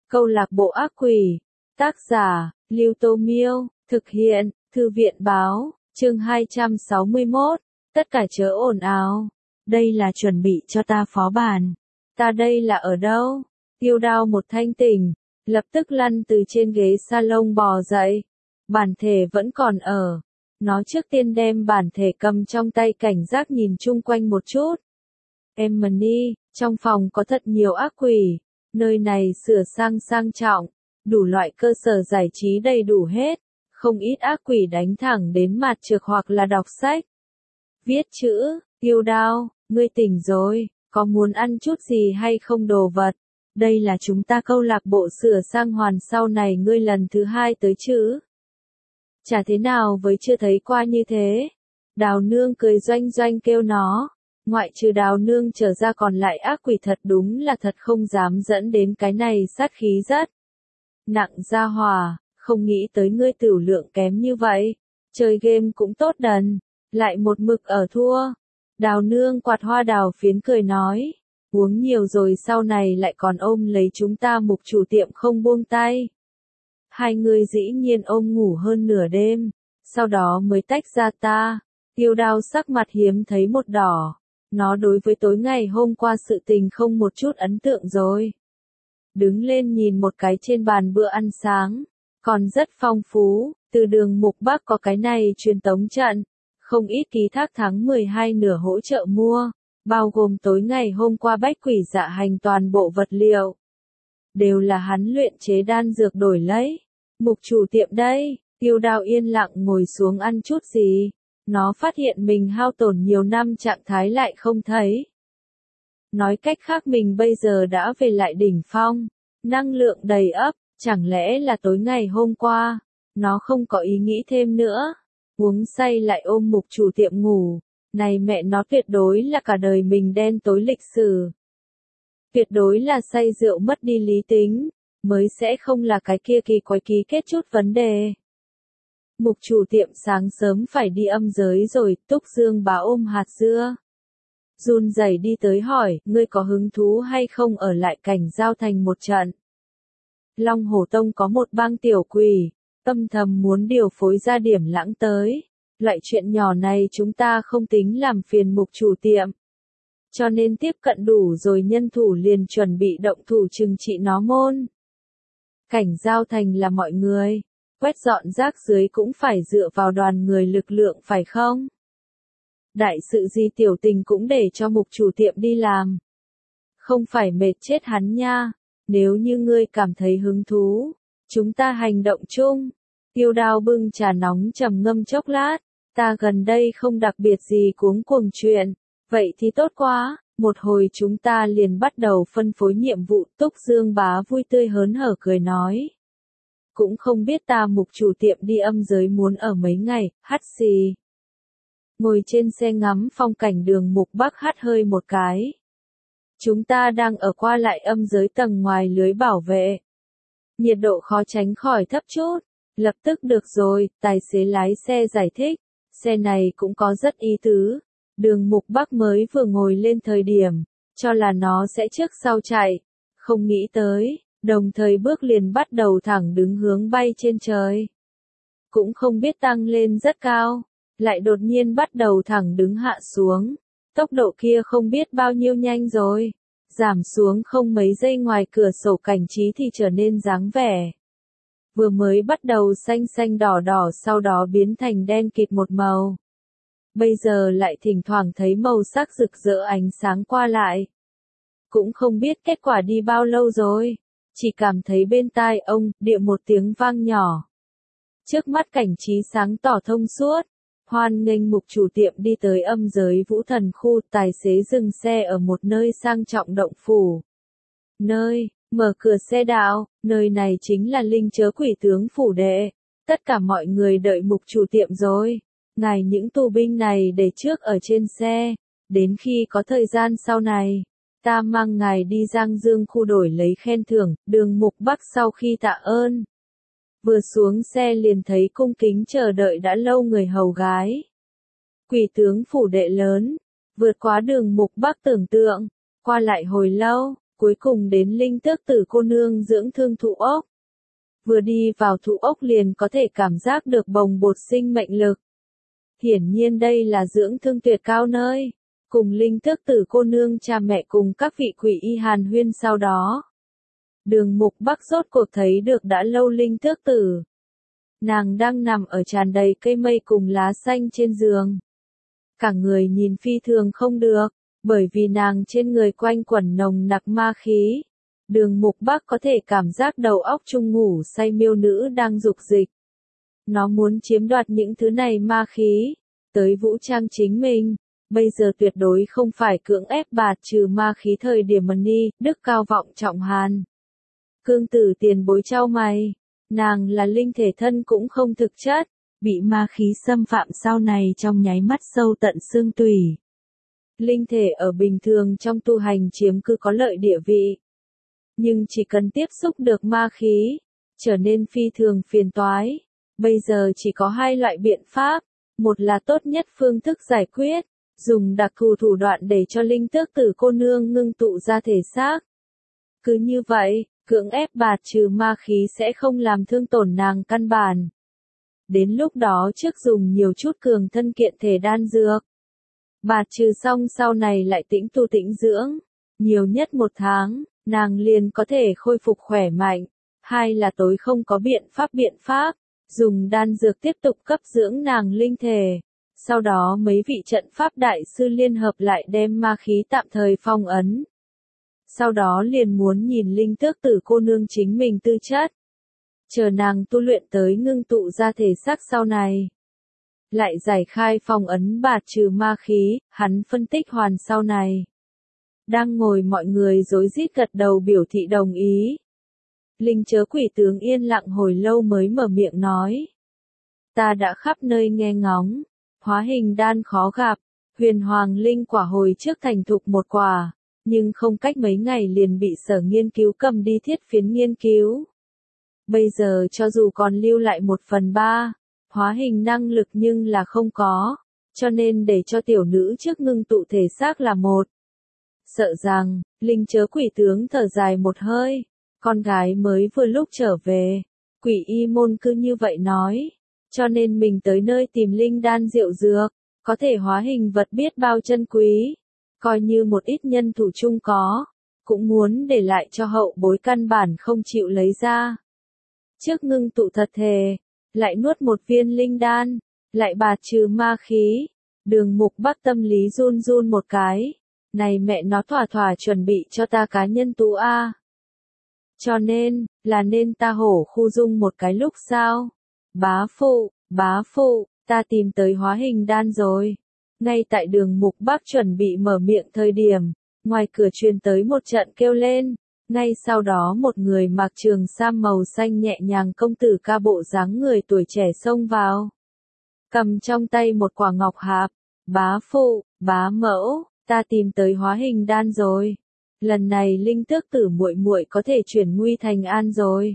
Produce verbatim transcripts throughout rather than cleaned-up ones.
Câu lạc bộ ác quỷ. Tác giả, Lưu Tô Miêu. Thực hiện, Thư viện Báo. Chương hai trăm sáu mươi mốt. Tất cả chớ ồn ào. Đây là chuẩn bị cho ta phó bản. Ta đây là ở đâu? Tiêu Đao một thanh tỉnh, lập tức lăn từ trên ghế salon bò dậy. Bản thể vẫn còn ở. Nó trước tiên đem bản thể cầm trong tay, cảnh giác nhìn chung quanh một chút. Emily, trong phòng có thật nhiều ác quỷ. Nơi này sửa sang sang trọng, đủ loại cơ sở giải trí đầy đủ hết. Không ít ác quỷ đánh thẳng đến mặt trược hoặc là đọc sách. Viết chữ. Tiêu Đao, ngươi tỉnh rồi, có muốn ăn chút gì hay không đồ vật? Đây là chúng ta câu lạc bộ sửa sang hoàn, sau này ngươi lần thứ hai tới chữ. Chả thế nào với chưa thấy qua như thế. Đào Nương cười doanh doanh kêu nó. Ngoại trừ Đào Nương trở ra còn lại ác quỷ thật đúng là thật không dám dẫn đến cái này, sát khí rất nặng ra hỏa. Không nghĩ tới ngươi tửu lượng kém như vậy. Chơi game cũng tốt đần. Lại một mực ở thua. Đào Nương quạt hoa đào phiến cười nói. Uống nhiều rồi sau này lại còn ôm lấy chúng ta mục chủ tiệm không buông tay. Hai người dĩ nhiên ôm ngủ hơn nửa đêm. Sau đó mới tách ra ta. Tiêu Đao sắc mặt hiếm thấy một đỏ. Nó đối với tối ngày hôm qua sự tình không một chút ấn tượng rồi. Đứng lên nhìn một cái trên bàn bữa ăn sáng. Còn rất phong phú. Từ đường mục Bắc có cái này truyền tống trận. Không ít ký thác tháng mười hai nửa hỗ trợ mua. Bao gồm tối ngày hôm qua bách quỷ dạ hành toàn bộ vật liệu. Đều là hắn luyện chế đan dược đổi lấy. Mục chủ tiệm đây. Tiêu Đao yên lặng ngồi xuống ăn chút gì. Nó phát hiện mình hao tổn nhiều năm trạng thái lại không thấy. Nói cách khác mình bây giờ đã về lại đỉnh phong. Năng lượng đầy ắp. Chẳng lẽ là tối ngày hôm qua. Nó không có ý nghĩ thêm nữa. Uống say lại ôm mục chủ tiệm ngủ. Này mẹ nó tuyệt đối là cả đời mình đen tối lịch sử. Tuyệt đối là say rượu mất đi lý tính. Mới sẽ không là cái kia kỳ quái ký kết chút vấn đề. Mục chủ tiệm sáng sớm phải đi âm giới rồi. Túc Dương Bá ôm hạt dưa. Run rẩy đi tới hỏi, ngươi có hứng thú hay không ở lại Cảnh Giao Thành một trận? Long Hổ Tông có một bang tiểu quỷ. Âm thầm muốn điều phối ra Điểm Lãng tới. Loại chuyện nhỏ này chúng ta không tính làm phiền mục chủ tiệm. Cho nên tiếp cận đủ rồi nhân thủ liền chuẩn bị động thủ trừng trị nó môn. Cảnh Giao Thành là mọi người. Quét dọn rác dưới cũng phải dựa vào đoàn người lực lượng phải không? Đại sự gì tiểu tình cũng để cho mục chủ tiệm đi làm. Không phải mệt chết hắn nha. Nếu như ngươi cảm thấy hứng thú, chúng ta hành động chung. Tiêu Đao bưng trà nóng trầm ngâm chốc lát. Ta gần đây không đặc biệt gì cuống cuồng chuyện. Vậy thì tốt quá. Một hồi chúng ta liền bắt đầu phân phối nhiệm vụ. Túc Dương Bá vui tươi hớn hở cười nói. Cũng không biết ta mục chủ tiệm đi âm giới muốn ở mấy ngày. Hắt xì. Ngồi trên xe ngắm phong cảnh đường mục Bắc hắt hơi một cái. Chúng ta đang ở qua lại âm giới tầng ngoài lưới bảo vệ. Nhiệt độ khó tránh khỏi thấp chút. Lập tức được rồi, tài xế lái xe giải thích. Xe này cũng có rất ý tứ. Đường mục Bắc mới vừa ngồi lên thời điểm. Cho là nó sẽ trước sau chạy. Không nghĩ tới. Đồng thời bước liền bắt đầu thẳng đứng hướng bay trên trời. Cũng không biết tăng lên rất cao. Lại đột nhiên bắt đầu thẳng đứng hạ xuống. Tốc độ kia không biết bao nhiêu nhanh rồi. Giảm xuống không mấy giây ngoài cửa sổ cảnh trí thì trở nên dáng vẻ. Vừa mới bắt đầu xanh xanh đỏ đỏ sau đó biến thành đen kịt một màu. Bây giờ lại thỉnh thoảng thấy màu sắc rực rỡ ánh sáng qua lại. Cũng không biết kết quả đi bao lâu rồi. Chỉ cảm thấy bên tai ông, địa một tiếng vang nhỏ. Trước mắt cảnh trí sáng tỏ thông suốt. Hoan nghênh mục chủ tiệm đi tới âm giới Vũ Thần khu, tài xế dừng xe ở một nơi sang trọng động phủ. Nơi, mở cửa xe đạo, nơi này chính là linh chớ quỷ tướng phủ đệ. Tất cả mọi người đợi mục chủ tiệm rồi. Ngài những tù binh này để trước ở trên xe. Đến khi có thời gian sau này, ta mang ngài đi Giang Dương khu đổi lấy khen thưởng. Đường mục Bắc sau khi tạ ơn. Vừa xuống xe liền thấy cung kính chờ đợi đã lâu người hầu gái. Quỷ tướng phủ đệ lớn, vượt quá đường mục Bắc tưởng tượng, qua lại hồi lâu, cuối cùng đến Linh Tước Tử cô nương dưỡng thương thụ ốc. Vừa đi vào thụ ốc liền có thể cảm giác được bồng bột sinh mệnh lực. Hiển nhiên đây là dưỡng thương tuyệt cao nơi. Cùng Linh Tước Tử cô nương cha mẹ cùng các vị quỷ y hàn huyên sau đó. Đường Mục Bắc rốt cuộc thấy được đã lâu Linh Tước Tử. Nàng đang nằm ở tràn đầy cây mây cùng lá xanh trên giường. Cả người nhìn phi thường không được, bởi vì nàng trên người quanh quẩn nồng nặc ma khí. Đường Mục Bắc có thể cảm giác đầu óc trung ngủ say miêu nữ đang dục dịch. Nó muốn chiếm đoạt những thứ này ma khí, tới vũ trang chính mình. Bây giờ tuyệt đối không phải cưỡng ép bạt trừ ma khí thời điểm mần ni, đức cao vọng trọng hàn. Cương Tử tiền bối trao mày, nàng là linh thể thân cũng không thực chất, bị ma khí xâm phạm sau này trong nháy mắt sâu tận xương tủy. Linh thể ở bình thường trong tu hành chiếm cứ có lợi địa vị. Nhưng chỉ cần tiếp xúc được ma khí, trở nên phi thường phiền toái. Bây giờ chỉ có hai loại biện pháp, một là tốt nhất phương thức giải quyết, dùng đặc thù thủ đoạn để cho Linh Tước Tử cô nương ngưng tụ ra thể xác. Cứ như vậy, cưỡng ép bạt trừ ma khí sẽ không làm thương tổn nàng căn bản. Đến lúc đó trước dùng nhiều chút cường thân kiện thể đan dược. Bạt trừ xong sau này lại tĩnh tu tĩnh dưỡng, nhiều nhất một tháng, nàng liền có thể khôi phục khỏe mạnh. Hai là tối không có biện pháp biện pháp, dùng đan dược tiếp tục cấp dưỡng nàng linh thể. Sau đó mấy vị trận pháp đại sư liên hợp lại đem ma khí tạm thời phong ấn. Sau đó liền muốn nhìn Linh Tước Tử cô nương chính mình tư chất. Chờ nàng tu luyện tới ngưng tụ ra thể xác sau này. Lại giải khai phong ấn bạt trừ ma khí, hắn phân tích hoàn sau này. Đang ngồi mọi người rối rít gật đầu biểu thị đồng ý. Linh Chớ Quỷ tướng yên lặng hồi lâu mới mở miệng nói. Ta đã khắp nơi nghe ngóng, hóa hình đan khó gặp, huyền hoàng linh quả hồi trước thành thục một quả, nhưng không cách mấy ngày liền bị sở nghiên cứu cầm đi thiết phiến nghiên cứu. Bây giờ cho dù còn lưu lại một phần ba, hóa hình năng lực nhưng là không có, cho nên để cho tiểu nữ trước ngưng tụ thể xác là một. Sợ rằng, Linh Chớ Quỷ tướng thở dài một hơi, con gái mới vừa lúc trở về, quỷ y môn cứ như vậy nói, cho nên mình tới nơi tìm linh đan rượu dược, có thể hóa hình vật biết bao chân quý, coi như một ít nhân thủ chung có, cũng muốn để lại cho hậu bối căn bản không chịu lấy ra. Trước ngưng tụ thật thề, lại nuốt một viên linh đan, lại bạt trừ ma khí, Đường Mục Bắc tâm lý run run một cái, này mẹ nó thỏa thỏa chuẩn bị cho ta cá nhân tú a. Cho nên, là nên ta hổ khu dung một cái lúc sao? Bá phụ, bá phụ, ta tìm tới hóa hình đan rồi. Ngay tại Đường Mục Bắc chuẩn bị mở miệng thời điểm, ngoài cửa truyền tới một trận kêu lên. Ngay sau đó một người mặc trường sam màu xanh nhẹ nhàng công tử ca bộ dáng người tuổi trẻ xông vào. Cầm trong tay một quả ngọc hạp. Bá phụ, bá mẫu, ta tìm tới hóa hình đan rồi. Lần này Linh Tước Tử muội muội có thể chuyển nguy thành an rồi.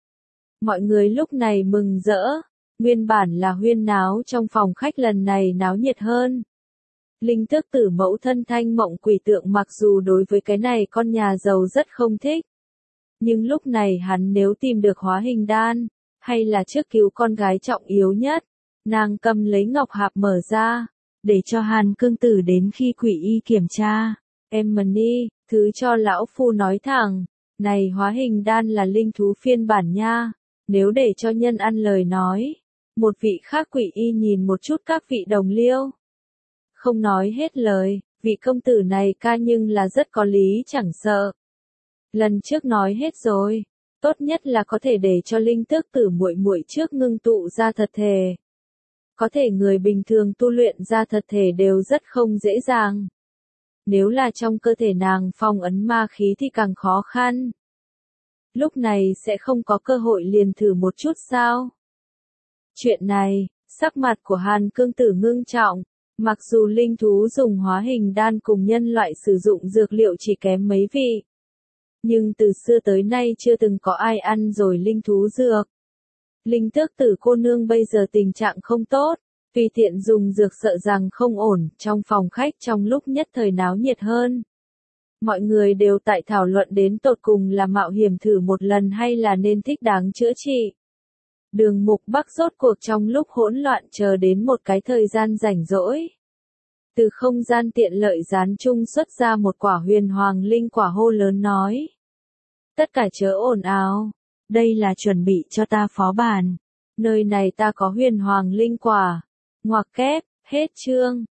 Mọi người lúc này mừng rỡ, nguyên bản là huyên náo trong phòng khách lần này náo nhiệt hơn. Linh Tước Tử mẫu thân Thanh Mộng Quỷ Tượng mặc dù đối với cái này con nhà giàu rất không thích. Nhưng lúc này hắn nếu tìm được hóa hình đan, hay là trước cứu con gái trọng yếu nhất, nàng cầm lấy ngọc hạp mở ra, để cho Hàn Cương Tử đến khi quỷ y kiểm tra. Em Mani, thứ cho lão phu nói thẳng, này hóa hình đan là linh thú phiên bản nha, nếu để cho nhân ăn lời nói. Một vị khác quỷ y nhìn một chút các vị đồng liêu. Không nói hết lời, vị công tử này ca nhưng là rất có lý chẳng sợ. Lần trước nói hết rồi, tốt nhất là có thể để cho Linh Tước Tử muội muội trước ngưng tụ ra thật thể. Có thể người bình thường tu luyện ra thật thể đều rất không dễ dàng. Nếu là trong cơ thể nàng phong ấn ma khí thì càng khó khăn. Lúc này sẽ không có cơ hội liền thử một chút sao? Chuyện này, sắc mặt của Hàn Cương Tử ngưng trọng. Mặc dù linh thú dùng hóa hình đan cùng nhân loại sử dụng dược liệu chỉ kém mấy vị. Nhưng từ xưa tới nay chưa từng có ai ăn rồi linh thú dược. Linh Tước Tử cô nương bây giờ tình trạng không tốt, vì tiện dùng dược sợ rằng không ổn, trong phòng khách trong lúc nhất thời náo nhiệt hơn. Mọi người đều tại thảo luận đến tột cùng là mạo hiểm thử một lần hay là nên thích đáng chữa trị. Đường Mục Bắc rốt cuộc trong lúc hỗn loạn chờ đến một cái thời gian rảnh rỗi. Từ không gian tiện lợi gián chung xuất ra một quả huyền hoàng linh quả hô lớn nói. Tất cả chớ ồn ào, đây là chuẩn bị cho ta phó bản. Nơi này ta có huyền hoàng linh quả. Ngoặc kép, hết chương.